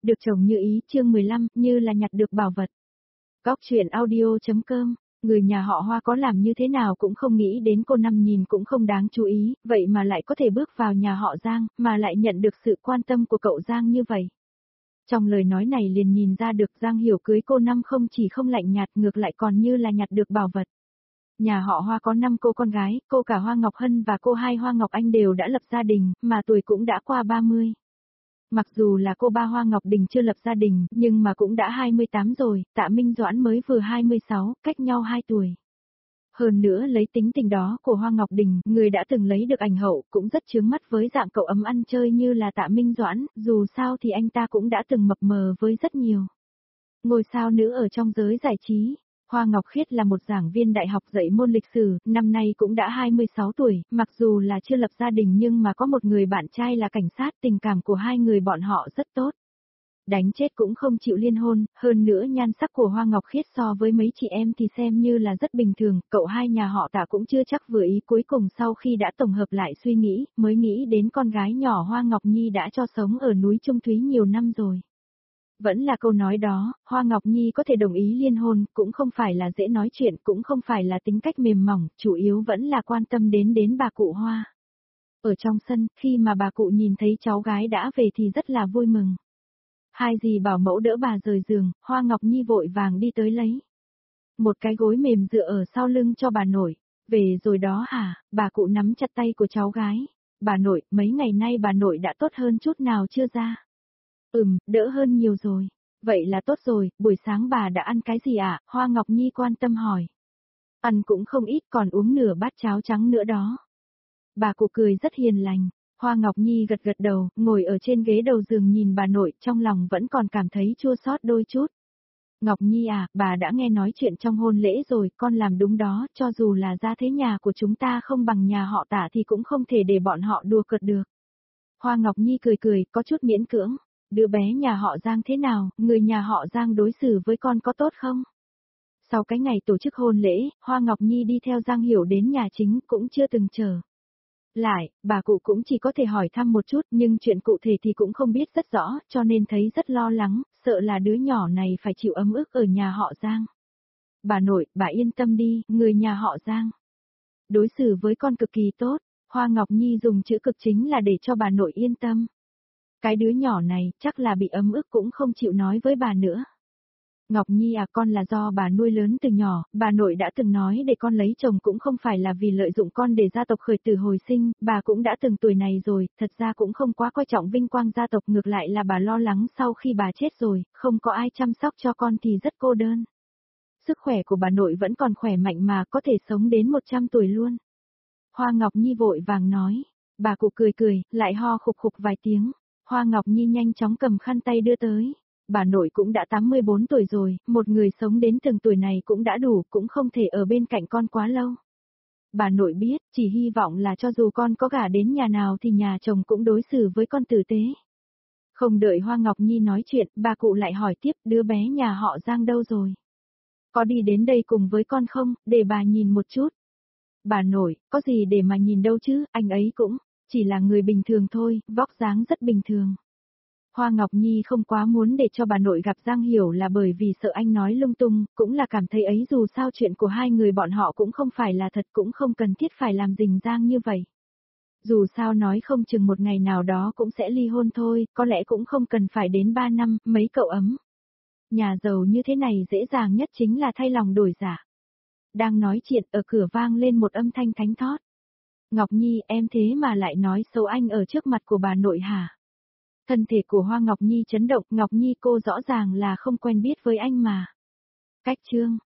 được chồng như ý, chương 15, như là nhặt được bảo vật. Góc truyện audio.com, người nhà họ Hoa có làm như thế nào cũng không nghĩ đến cô Năm nhìn cũng không đáng chú ý, vậy mà lại có thể bước vào nhà họ Giang, mà lại nhận được sự quan tâm của cậu Giang như vậy. Trong lời nói này liền nhìn ra được Giang Hiểu cưới cô Năm không chỉ không lạnh nhạt ngược lại còn như là nhặt được bảo vật. Nhà họ Hoa có 5 cô con gái, cô cả Hoa Ngọc Hân và cô hai Hoa Ngọc Anh đều đã lập gia đình, mà tuổi cũng đã qua 30. Mặc dù là cô ba Hoa Ngọc Đình chưa lập gia đình, nhưng mà cũng đã 28 rồi, Tạ Minh Doãn mới vừa 26, cách nhau 2 tuổi. Hơn nữa lấy tính tình đó của Hoa Ngọc Đình, người đã từng lấy được ảnh hậu, cũng rất chướng mắt với dạng cậu ấm ăn chơi như là Tạ Minh Doãn, dù sao thì anh ta cũng đã từng mập mờ với rất nhiều ngôi sao nữ ở trong giới giải trí. Hoa Ngọc Khiết là một giảng viên đại học dạy môn lịch sử, năm nay cũng đã 26 tuổi, mặc dù là chưa lập gia đình nhưng mà có một người bạn trai là cảnh sát, tình cảm của hai người bọn họ rất tốt. Đánh chết cũng không chịu liên hôn, hơn nữa nhan sắc của Hoa Ngọc Khiết so với mấy chị em thì xem như là rất bình thường, cậu hai nhà họ Tạ cũng chưa chắc vừa ý, cuối cùng sau khi đã tổng hợp lại suy nghĩ, mới nghĩ đến con gái nhỏ Hoa Ngọc Nhi đã cho sống ở núi Trung Thúy nhiều năm rồi. Vẫn là câu nói đó, Hoa Ngọc Nhi có thể đồng ý liên hôn, cũng không phải là dễ nói chuyện, cũng không phải là tính cách mềm mỏng, chủ yếu vẫn là quan tâm đến bà cụ Hoa. Ở trong sân, khi mà bà cụ nhìn thấy cháu gái đã về thì rất là vui mừng. Hai dì bảo mẫu đỡ bà rời giường, Hoa Ngọc Nhi vội vàng đi tới lấy một cái gối mềm dựa ở sau lưng cho bà nội. Về rồi đó hả? Bà cụ nắm chặt tay của cháu gái. Bà nội, mấy ngày nay bà nội đã tốt hơn chút nào chưa ra? Đỡ hơn nhiều rồi. Vậy là tốt rồi, buổi sáng bà đã ăn cái gì ạ? Hoa Ngọc Nhi quan tâm hỏi. Ăn cũng không ít, còn uống nửa bát cháo trắng nữa đó. Bà cụ cười rất hiền lành. Hoa Ngọc Nhi gật gật đầu, ngồi ở trên ghế đầu giường nhìn bà nội, trong lòng vẫn còn cảm thấy chua xót đôi chút. Ngọc Nhi à, bà đã nghe nói chuyện trong hôn lễ rồi, con làm đúng đó, cho dù là gia thế nhà của chúng ta không bằng nhà họ Tạ thì cũng không thể để bọn họ đùa cợt được. Hoa Ngọc Nhi cười cười, có chút miễn cưỡng. Đứa bé nhà họ Giang thế nào, người nhà họ Giang đối xử với con có tốt không? Sau cái ngày tổ chức hôn lễ, Hoa Ngọc Nhi đi theo Giang Hiểu đến nhà chính cũng chưa từng chờ lại, bà cụ cũng chỉ có thể hỏi thăm một chút nhưng chuyện cụ thể thì cũng không biết rất rõ, cho nên thấy rất lo lắng, sợ là đứa nhỏ này phải chịu ấm ức ở nhà họ Giang. Bà nội, bà yên tâm đi, người nhà họ Giang đối xử với con cực kỳ tốt. Hoa Ngọc Nhi dùng chữ cực chính là để cho bà nội yên tâm. Cái đứa nhỏ này chắc là bị ấm ức cũng không chịu nói với bà nữa. Ngọc Nhi à, con là do bà nuôi lớn từ nhỏ, bà nội đã từng nói để con lấy chồng cũng không phải là vì lợi dụng con để gia tộc khởi tử hồi sinh, bà cũng đã từng tuổi này rồi, thật ra cũng không quá coi trọng vinh quang gia tộc, ngược lại là bà lo lắng sau khi bà chết rồi, không có ai chăm sóc cho con thì rất cô đơn. Sức khỏe của bà nội vẫn còn khỏe mạnh mà có thể sống đến 100 tuổi luôn. Hoa Ngọc Nhi vội vàng nói, bà cụ cười cười, lại ho khục khục vài tiếng. Hoa Ngọc Nhi nhanh chóng cầm khăn tay đưa tới. Bà nội cũng đã 84 tuổi rồi, một người sống đến từng tuổi này cũng đã đủ, cũng không thể ở bên cạnh con quá lâu. Bà nội biết, chỉ hy vọng là cho dù con có gả đến nhà nào thì nhà chồng cũng đối xử với con tử tế. Không đợi Hoa Ngọc Nhi nói chuyện, bà cụ lại hỏi tiếp, đứa bé nhà họ Giang đâu rồi? Có đi đến đây cùng với con không, để bà nhìn một chút. Bà nội, có gì để mà nhìn đâu chứ, anh ấy cũng chỉ là người bình thường thôi, vóc dáng rất bình thường. Hoa Ngọc Nhi không quá muốn để cho bà nội gặp Giang Hiểu là bởi vì sợ anh nói lung tung, cũng là cảm thấy ấy dù sao chuyện của hai người bọn họ cũng không phải là thật, cũng không cần thiết phải làm rình rang như vậy. Dù sao nói không chừng một ngày nào đó cũng sẽ ly hôn thôi, có lẽ cũng không cần phải đến 3 năm, mấy cậu ấm. Nhà giàu như thế này dễ dàng nhất chính là thay lòng đổi dạ. Đang nói chuyện ở cửa vang lên một âm thanh thánh thót. Ngọc Nhi, em thế mà lại nói xấu anh ở trước mặt của bà nội hả? Thân thể của Hoa Ngọc Nhi chấn động, Ngọc Nhi cô rõ ràng là không quen biết với anh mà. Cách chương